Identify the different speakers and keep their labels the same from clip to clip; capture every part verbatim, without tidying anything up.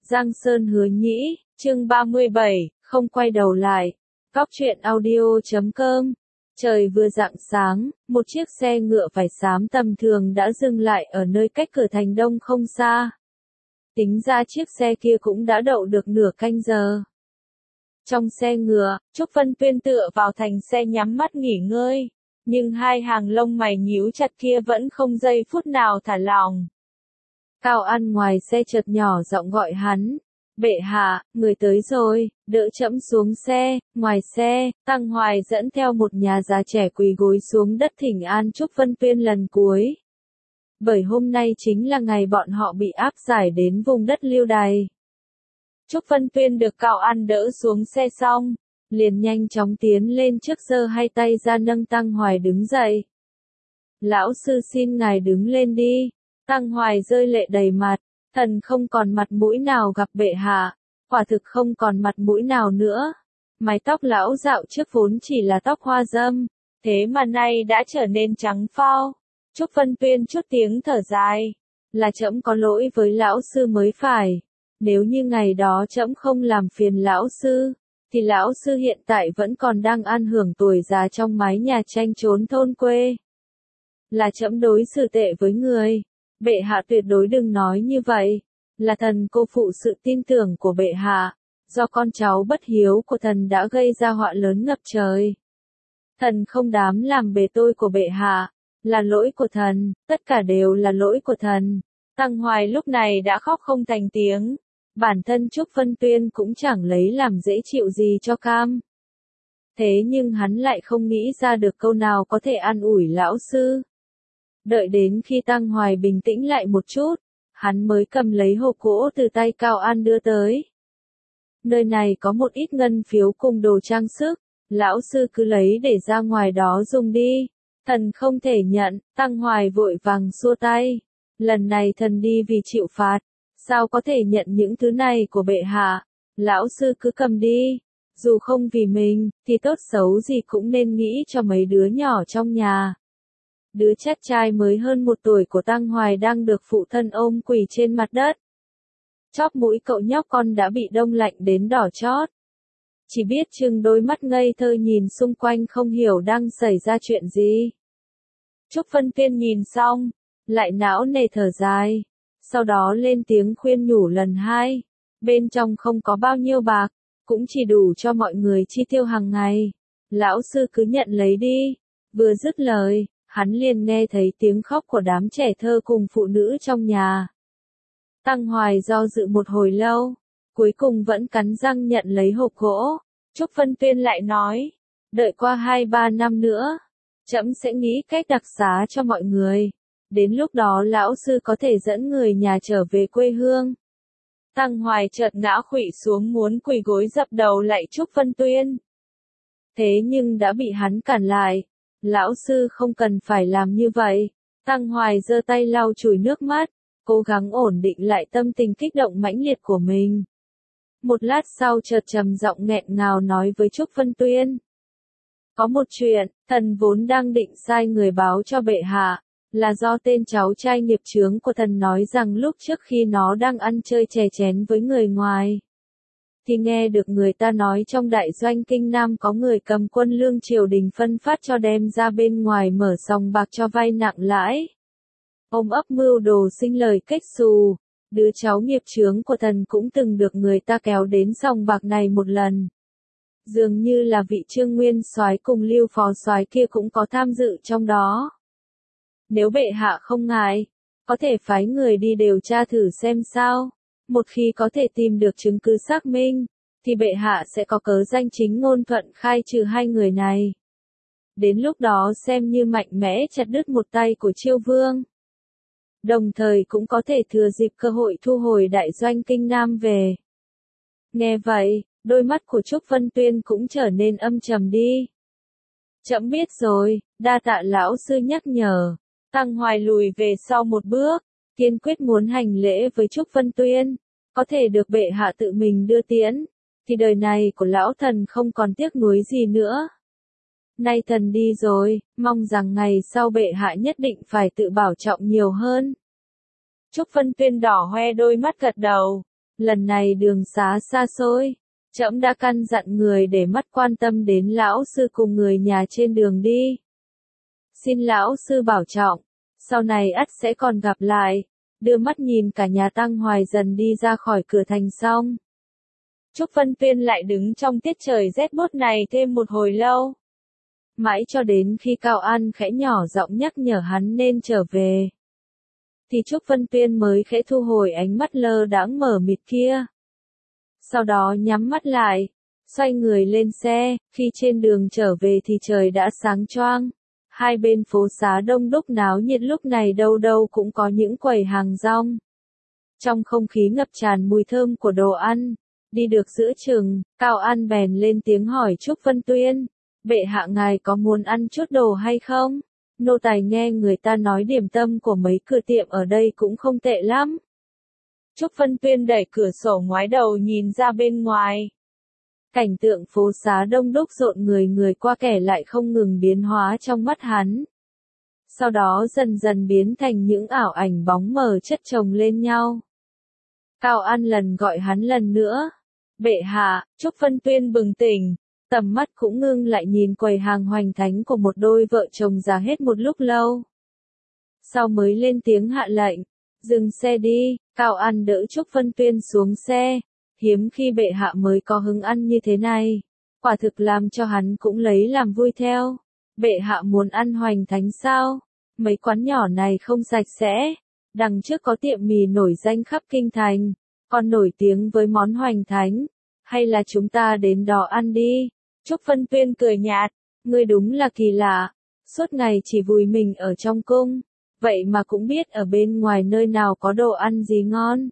Speaker 1: Giang Sơn Hứa Nhĩ, chương ba mươi bảy, không quay đầu lại. Góc truyện audio chấm com. Trời vừa rạng sáng, một chiếc xe ngựa vải xám tầm thường đã dừng lại ở nơi cách cửa thành đông không xa. Tính ra chiếc xe kia cũng đã đậu được nửa canh giờ. Trong xe ngựa, Trúc Vân Tuyên tựa vào thành xe nhắm mắt nghỉ ngơi, nhưng hai hàng lông mày nhíu chặt kia vẫn không giây phút nào thả lỏng. Cao An ngoài xe chợt nhỏ giọng gọi hắn, bệ hạ, người tới rồi, đỡ trẫm xuống xe. Ngoài xe, Tăng Hoài dẫn theo một nhà già trẻ quỳ gối xuống đất thỉnh an Trúc Vân Tuyên lần cuối. Bởi hôm nay chính là ngày bọn họ bị áp giải đến vùng đất Liêu Đày. Trúc Vân Tuyên được Cao An đỡ xuống xe xong, liền nhanh chóng tiến lên trước giơ hai tay ra nâng Tăng Hoài đứng dậy. Lão sư xin ngài đứng lên đi. Tăng Hoài rơi lệ đầy mặt, thần không còn mặt mũi nào gặp bệ hạ, quả thực không còn mặt mũi nào nữa. Mái tóc lão dạo trước vốn chỉ là tóc hoa dâm, thế mà nay đã trở nên trắng phao. Trúc Vân Tuyên chút tiếng thở dài, là trẫm có lỗi với lão sư mới phải. Nếu như ngày đó trẫm không làm phiền lão sư, thì lão sư hiện tại vẫn còn đang ăn hưởng tuổi già trong mái nhà tranh chốn thôn quê. Là trẫm đối xử tệ với người. Bệ hạ tuyệt đối đừng nói như vậy, là thần cô phụ sự tin tưởng của bệ hạ, do con cháu bất hiếu của thần đã gây ra họa lớn ngập trời. Thần không dám làm bề tôi của bệ hạ, là lỗi của thần, tất cả đều là lỗi của thần. Tăng Hoài lúc này đã khóc không thành tiếng, bản thân Trúc Vân Tuyên cũng chẳng lấy làm dễ chịu gì cho cam. Thế nhưng hắn lại không nghĩ ra được câu nào có thể an ủi lão sư. Đợi đến khi Tăng Hoài bình tĩnh lại một chút, hắn mới cầm lấy hộp gỗ từ tay Cao An đưa tới. Nơi này có một ít ngân phiếu cùng đồ trang sức, lão sư cứ lấy để ra ngoài đó dùng đi. Thần không thể nhận. Tăng Hoài vội vàng xua tay. Lần này thần đi vì chịu phạt, sao có thể nhận những thứ này của bệ hạ. Lão sư cứ cầm đi, dù không vì mình, thì tốt xấu gì cũng nên nghĩ cho mấy đứa nhỏ trong nhà. Đứa chắt trai mới hơn một tuổi của Tăng Hoài đang được phụ thân ôm quỳ trên mặt đất. Chóp mũi cậu nhóc con đã bị đông lạnh đến đỏ chót. Chỉ biết trừng đôi mắt ngây thơ nhìn xung quanh không hiểu đang xảy ra chuyện gì. Trúc Vân Tuyên nhìn xong, lại não nề thở dài, sau đó lên tiếng khuyên nhủ lần hai. Bên trong không có bao nhiêu bạc, cũng chỉ đủ cho mọi người chi tiêu hàng ngày. Lão sư cứ nhận lấy đi. Vừa dứt lời, hắn liền nghe thấy tiếng khóc của đám trẻ thơ cùng phụ nữ trong nhà. Tăng Hoài do dự một hồi lâu, cuối cùng vẫn cắn răng nhận lấy hộp gỗ. Trúc Vân Tuyên lại nói, đợi qua hai ba năm nữa, trẫm sẽ nghĩ cách đặc xá cho mọi người. Đến lúc đó lão sư có thể dẫn người nhà trở về quê hương. Tăng Hoài chợt ngã khuỵu xuống muốn quỳ gối dập đầu lạy Trúc Vân Tuyên. Thế nhưng đã bị hắn cản lại. Lão sư không cần phải làm như vậy. Tăng Hoài giơ tay lau chùi nước mắt, cố gắng ổn định lại tâm tình kích động mãnh liệt của mình. Một lát sau chợt trầm giọng nghẹn ngào nói với Trúc Vân Tuyên. Có một chuyện, thần vốn đang định sai người báo cho bệ hạ, là do tên cháu trai nghiệp chướng của thần nói rằng lúc trước khi nó đang ăn chơi chè chén với người ngoài, thì nghe được người ta nói trong đại doanh Kinh Nam có người cầm quân lương triều đình phân phát cho đem ra bên ngoài mở sòng bạc cho vay nặng lãi. Ông ấp mưu đồ sinh lời kết xù, đứa cháu nghiệp chướng của thần cũng từng được người ta kéo đến sòng bạc này một lần. Dường như là vị Trương Nguyên Soái cùng Lưu Phó Soái kia cũng có tham dự trong đó. Nếu bệ hạ không ngại, có thể phái người đi điều tra thử xem sao. Một khi có thể tìm được chứng cứ xác minh, thì bệ hạ sẽ có cớ danh chính ngôn thuận khai trừ hai người này. Đến lúc đó xem như mạnh mẽ chặt đứt một tay của Chiêu Vương. Đồng thời cũng có thể thừa dịp cơ hội thu hồi đại doanh Kinh Nam về. Nghe vậy, đôi mắt của Trúc Vân Tuyên cũng trở nên âm trầm đi. Trẫm biết rồi, đa tạ lão sư nhắc nhở. Tăng Hoài lùi về sau một bước, kiên quyết muốn hành lễ với Trúc Vân Tuyên. Có thể được bệ hạ tự mình đưa tiễn, thì đời này của lão thần không còn tiếc nuối gì nữa. Nay thần đi rồi, mong rằng ngày sau bệ hạ nhất định phải tự bảo trọng nhiều hơn. Trúc Vân Tuyên đỏ hoe đôi mắt gật đầu. lần này đường xá xa xôi, trẫm đã căn dặn người để mắt quan tâm đến lão sư cùng người nhà trên đường đi. Xin lão sư bảo trọng, sau này ắt sẽ còn gặp lại. Đưa mắt nhìn cả nhà Tăng Hoài dần đi ra khỏi cửa thành xong. Trúc Vân Tuyên lại đứng trong tiết trời rét buốt này thêm một hồi lâu. Mãi cho đến khi Cao An khẽ nhỏ giọng nhắc nhở hắn nên trở về. Thì Trúc Vân Tuyên mới khẽ thu hồi ánh mắt lơ đãng mở mịt kia. Sau đó nhắm mắt lại, xoay người lên xe, khi trên đường trở về thì trời đã sáng choang. Hai bên phố xá đông đúc náo nhiệt lúc này đâu đâu cũng có những quầy hàng rong. Trong không khí ngập tràn mùi thơm của đồ ăn, đi được giữa chừng, Cao An bèn lên tiếng hỏi Trúc Vân Tuyên, bệ hạ ngài có muốn ăn chút đồ hay không? Nô tài nghe người ta nói điểm tâm của mấy cửa tiệm ở đây cũng không tệ lắm. Trúc Vân Tuyên đẩy cửa sổ ngoái đầu nhìn ra bên ngoài. Cảnh tượng phố xá đông đúc rộn người người qua kẻ lại không ngừng biến hóa trong mắt hắn. Sau đó dần dần biến thành những ảo ảnh bóng mờ chất chồng lên nhau. Cao An lần gọi hắn lần nữa. Bệ hạ, Trúc Vân Tuyên bừng tỉnh, tầm mắt cũng ngưng lại nhìn quầy hàng hoành thánh của một đôi vợ chồng già hết một lúc lâu. Sau mới lên tiếng hạ lệnh, dừng xe đi. Cao An đỡ Trúc Vân Tuyên xuống xe. Hiếm khi bệ hạ mới có hứng ăn như thế này, quả thực làm cho hắn cũng lấy làm vui theo. Bệ hạ muốn ăn hoành thánh sao? Mấy quán nhỏ này không sạch sẽ. Đằng trước có tiệm mì nổi danh khắp kinh thành, còn nổi tiếng với món hoành thánh. Hay là chúng ta đến đó ăn đi? Trúc Vân Tuyên cười nhạt, ngươi đúng là kỳ lạ, suốt ngày chỉ vùi mình ở trong cung, vậy mà cũng biết ở bên ngoài nơi nào có đồ ăn gì ngon.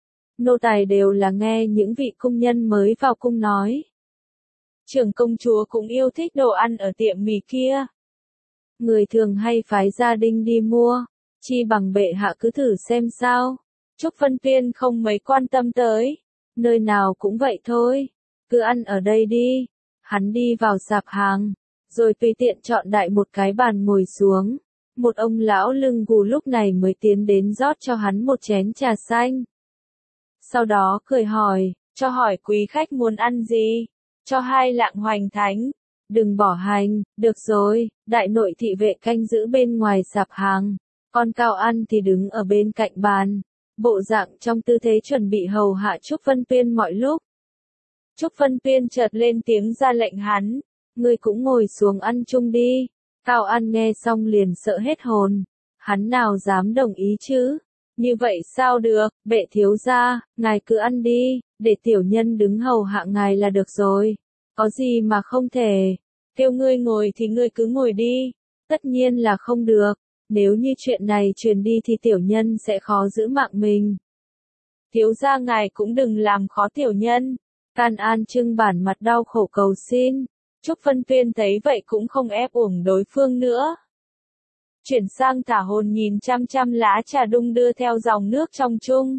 Speaker 1: Nô tài đều là nghe những vị cung nhân mới vào cung nói. Trưởng công chúa cũng yêu thích đồ ăn ở tiệm mì kia. Người thường hay phái gia đình đi mua, chi bằng bệ hạ cứ thử xem sao. Trúc Vân Tuyên không mấy quan tâm tới, nơi nào cũng vậy thôi, cứ ăn ở đây đi. Hắn đi vào sạp hàng, rồi tùy tiện chọn đại một cái bàn ngồi xuống. Một ông lão lưng gù lúc này mới tiến đến rót cho hắn một chén trà xanh. Sau đó cười hỏi, cho hỏi quý khách muốn ăn gì? Cho hai lạng hoành thánh. Đừng bỏ hành, được rồi. Đại nội thị vệ canh giữ bên ngoài sạp hàng, còn Cao An thì đứng ở bên cạnh bàn, bộ dạng trong tư thế chuẩn bị hầu hạ Trúc Vân Tuyên mọi lúc. Trúc Vân Tuyên chợt lên tiếng ra lệnh hắn, ngươi cũng ngồi xuống ăn chung đi. Cao An nghe xong liền sợ hết hồn, hắn nào dám đồng ý chứ? Như vậy sao được, bệ thiếu gia, ngài cứ ăn đi, để tiểu nhân đứng hầu hạ ngài là được rồi. Có gì mà không thể, kêu ngươi ngồi thì ngươi cứ ngồi đi. Tất nhiên là không được, nếu như chuyện này truyền đi thì tiểu nhân sẽ khó giữ mạng mình. Thiếu gia ngài cũng đừng làm khó tiểu nhân. Can An trưng bản mặt đau khổ cầu xin. Trúc Vân Tuyên thấy vậy cũng không ép uổng đối phương nữa. Chuyển sang thả hồn nhìn chăm chăm lá trà đung đưa theo dòng nước trong chung.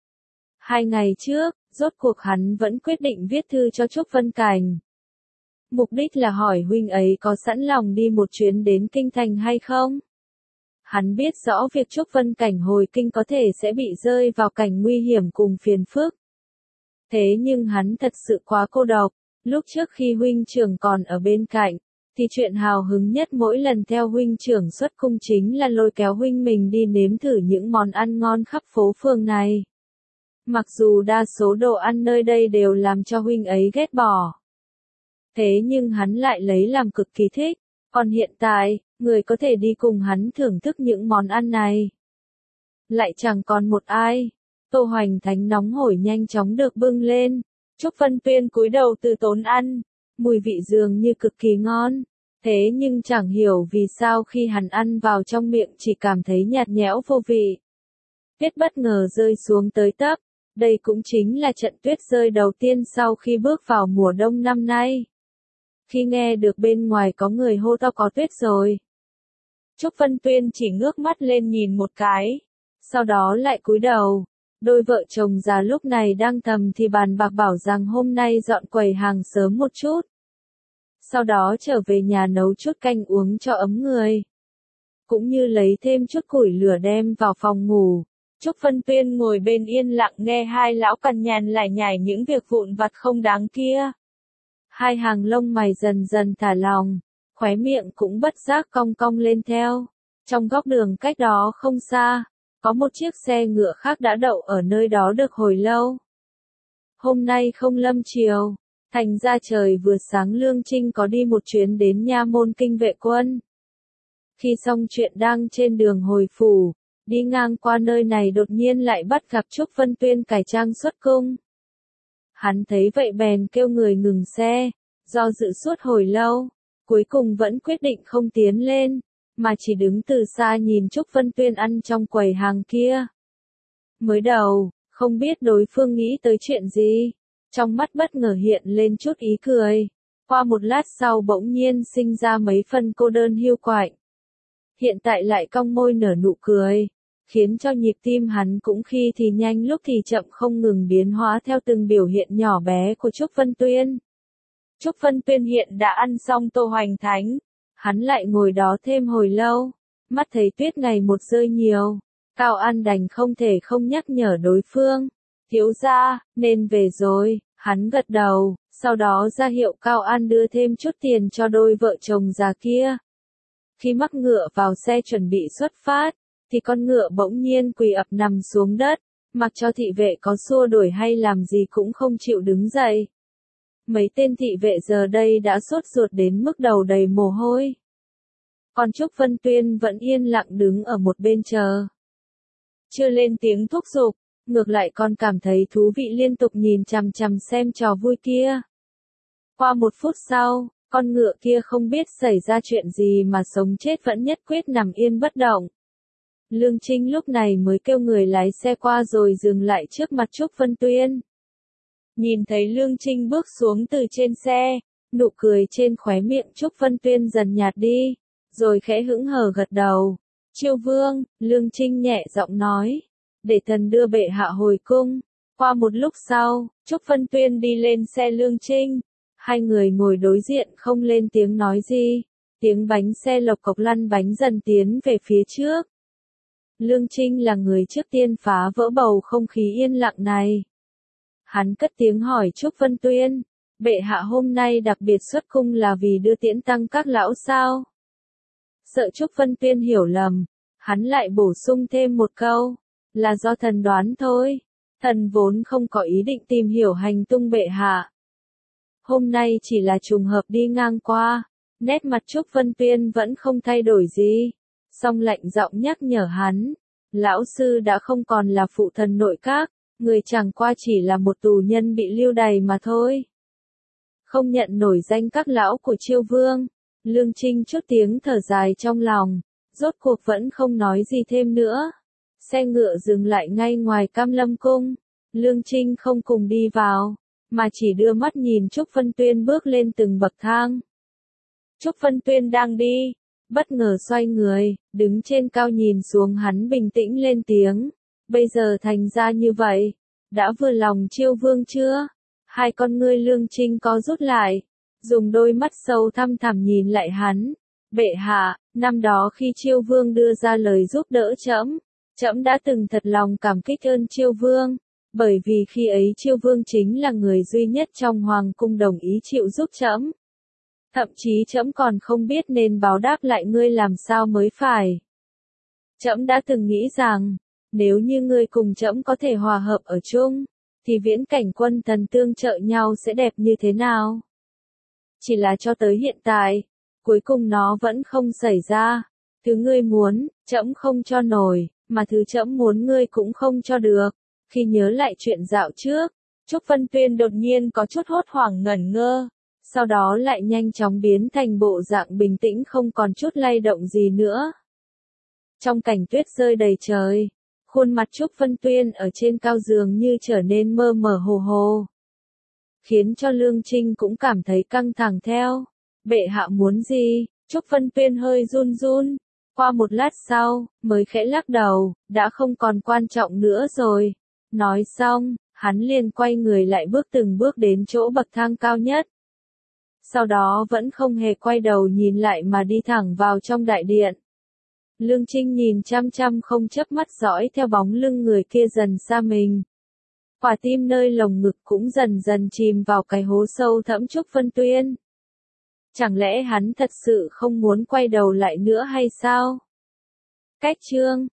Speaker 1: Hai ngày trước, rốt cuộc hắn vẫn quyết định viết thư cho Trúc Vân Cảnh. Mục đích là hỏi huynh ấy có sẵn lòng đi một chuyến đến kinh thành hay không. Hắn biết rõ việc Trúc Vân Cảnh hồi kinh có thể sẽ bị rơi vào cảnh nguy hiểm cùng phiền phức. Thế nhưng hắn thật sự quá cô độc. Lúc trước khi huynh trưởng còn ở bên cạnh, thì chuyện hào hứng nhất mỗi lần theo huynh trưởng xuất cung chính là lôi kéo huynh mình đi nếm thử những món ăn ngon khắp phố phường này. Mặc dù đa số đồ ăn nơi đây đều làm cho huynh ấy ghét bỏ. Thế nhưng hắn lại lấy làm cực kỳ thích. Còn hiện tại, người có thể đi cùng hắn thưởng thức những món ăn này lại chẳng còn một ai. Tô hoành thánh nóng hổi nhanh chóng được bưng lên. Trúc Vân Tuyên cúi đầu từ tốn ăn, mùi vị dường như cực kỳ ngon. Thế nhưng chẳng hiểu vì sao khi hắn ăn vào trong miệng chỉ cảm thấy nhạt nhẽo vô vị. Tuyết bất ngờ rơi xuống tới tấp. Đây cũng chính là trận tuyết rơi đầu tiên sau khi bước vào mùa đông năm nay. Khi nghe được bên ngoài có người hô to có tuyết rồi, Trúc Vân Tuyên chỉ ngước mắt lên nhìn một cái, sau đó lại cúi đầu. Đôi vợ chồng già lúc này đang thầm thì bàn bạc bảo rằng hôm nay dọn quầy hàng sớm một chút. Sau đó trở về nhà nấu chút canh uống cho ấm người. Cũng như lấy thêm chút củi lửa đem vào phòng ngủ. Trúc Vân Tuyên ngồi bên yên lặng nghe hai lão cằn nhằn lải nhải những việc vụn vặt không đáng kia. Hai hàng lông mày dần dần thả lỏng, khóe miệng cũng bất giác cong cong lên theo. Trong góc đường cách đó không xa, có một chiếc xe ngựa khác đã đậu ở nơi đó được hồi lâu. Hôm nay không lâm chiều, thành ra trời vừa sáng Lương Trinh có đi một chuyến đến nha môn kinh vệ quân. Khi xong chuyện đang trên đường hồi phủ, đi ngang qua nơi này đột nhiên lại bắt gặp Trúc Vân Tuyên cải trang xuất cung. Hắn thấy vậy bèn kêu người ngừng xe, do dự suốt hồi lâu, cuối cùng vẫn quyết định không tiến lên, mà chỉ đứng từ xa nhìn Trúc Vân Tuyên ăn trong quầy hàng kia. Mới đầu, không biết đối phương nghĩ tới chuyện gì, trong mắt bất ngờ hiện lên chút ý cười, qua một lát sau bỗng nhiên sinh ra mấy phần cô đơn hiu quạnh. Hiện tại lại cong môi nở nụ cười, khiến cho nhịp tim hắn cũng khi thì nhanh lúc thì chậm không ngừng biến hóa theo từng biểu hiện nhỏ bé của Trúc Vân Tuyên. Trúc Vân Tuyên hiện đã ăn xong tô hoành thánh, hắn lại ngồi đó thêm hồi lâu, mắt thấy tuyết ngày một rơi nhiều, Cao An đành không thể không nhắc nhở đối phương. Thiếu gia, nên về rồi, hắn gật đầu, sau đó ra hiệu Cao An đưa thêm chút tiền cho đôi vợ chồng già kia. Khi mắc ngựa vào xe chuẩn bị xuất phát, thì con ngựa bỗng nhiên quỳ ập nằm xuống đất, mặc cho thị vệ có xua đuổi hay làm gì cũng không chịu đứng dậy. Mấy tên thị vệ giờ đây đã sốt ruột đến mức đầu đầy mồ hôi. Còn Trúc Vân Tuyên vẫn yên lặng đứng ở một bên chờ. Chưa lên tiếng thúc giục, ngược lại còn cảm thấy thú vị liên tục nhìn chằm chằm xem trò vui kia. Qua một phút sau, con ngựa kia không biết xảy ra chuyện gì mà sống chết vẫn nhất quyết nằm yên bất động. Lương Trinh lúc này mới kêu người lái xe qua rồi dừng lại trước mặt Trúc Vân Tuyên. Nhìn thấy Lương Trinh bước xuống từ trên xe, nụ cười trên khóe miệng Trúc Vân Tuyên dần nhạt đi, rồi khẽ hững hờ gật đầu. Chiêu vương, Lương Trinh nhẹ giọng nói, để thần đưa bệ hạ hồi cung. Qua một lúc sau, Trúc Vân Tuyên đi lên xe Lương Trinh. Hai người ngồi đối diện không lên tiếng nói gì, tiếng bánh xe lộc cộc lăn bánh dần tiến về phía trước. Lương Trinh là người trước tiên phá vỡ bầu không khí yên lặng này. Hắn cất tiếng hỏi Trúc Vân Tuyên, bệ hạ hôm nay đặc biệt xuất cung là vì đưa tiễn tăng các lão sao? Sợ Trúc Vân Tuyên hiểu lầm, hắn lại bổ sung thêm một câu, là do thần đoán thôi, thần vốn không có ý định tìm hiểu hành tung bệ hạ. Hôm nay chỉ là trùng hợp đi ngang qua, nét mặt Trúc Vân Tuyên vẫn không thay đổi gì, song lạnh giọng nhắc nhở hắn, lão sư đã không còn là phụ thần nội các, người chẳng qua chỉ là một tù nhân bị lưu đày mà thôi. Không nhận nổi danh các lão của Chiêu vương, Lương Trinh chút tiếng thở dài trong lòng, rốt cuộc vẫn không nói gì thêm nữa. Xe ngựa dừng lại ngay ngoài Cam Lâm cung, Lương Trinh không cùng đi vào, mà chỉ đưa mắt nhìn Trúc Vân Tuyên bước lên từng bậc thang. Trúc Vân Tuyên đang đi, bất ngờ xoay người, đứng trên cao nhìn xuống hắn bình tĩnh lên tiếng. Bây giờ thành ra như vậy, đã vừa lòng Chiêu vương chưa? Hai con ngươi Lương Trinh có rút lại, dùng đôi mắt sâu thăm thẳm nhìn lại hắn. Bệ hạ, năm đó khi Chiêu vương đưa ra lời giúp đỡ trẫm, trẫm đã từng thật lòng cảm kích ơn Chiêu vương, bởi vì khi ấy Chiêu vương chính là người duy nhất trong hoàng cung đồng ý chịu giúp trẫm. Thậm chí trẫm còn không biết nên báo đáp lại ngươi làm sao mới phải. Trẫm đã từng nghĩ rằng, nếu như ngươi cùng trẫm có thể hòa hợp ở chung, thì viễn cảnh quân thần tương trợ nhau sẽ đẹp như thế nào? Chỉ là cho tới hiện tại, cuối cùng nó vẫn không xảy ra. Thứ ngươi muốn, trẫm không cho nổi, mà thứ trẫm muốn ngươi cũng không cho được. Khi nhớ lại chuyện dạo trước, Trúc Vân Tuyên đột nhiên có chút hốt hoảng ngẩn ngơ, sau đó lại nhanh chóng biến thành bộ dạng bình tĩnh không còn chút lay động gì nữa. Trong cảnh tuyết rơi đầy trời, khuôn mặt Trúc Vân Tuyên ở trên cao giường như trở nên mơ mơ hồ hồ, khiến cho Lương Trinh cũng cảm thấy căng thẳng theo. Bệ hạ muốn gì? Trúc Vân Tuyên hơi run run, qua một lát sau, mới khẽ lắc đầu, đã không còn quan trọng nữa rồi. Nói xong, hắn liền quay người lại bước từng bước đến chỗ bậc thang cao nhất. Sau đó vẫn không hề quay đầu nhìn lại mà đi thẳng vào trong đại điện. Lương Trinh nhìn chăm chăm không chớp mắt dõi theo bóng lưng người kia dần xa mình. Quả tim nơi lồng ngực cũng dần dần chìm vào cái hố sâu thẫm Trúc Vân Tuyên. Chẳng lẽ hắn thật sự không muốn quay đầu lại nữa hay sao? Cách chương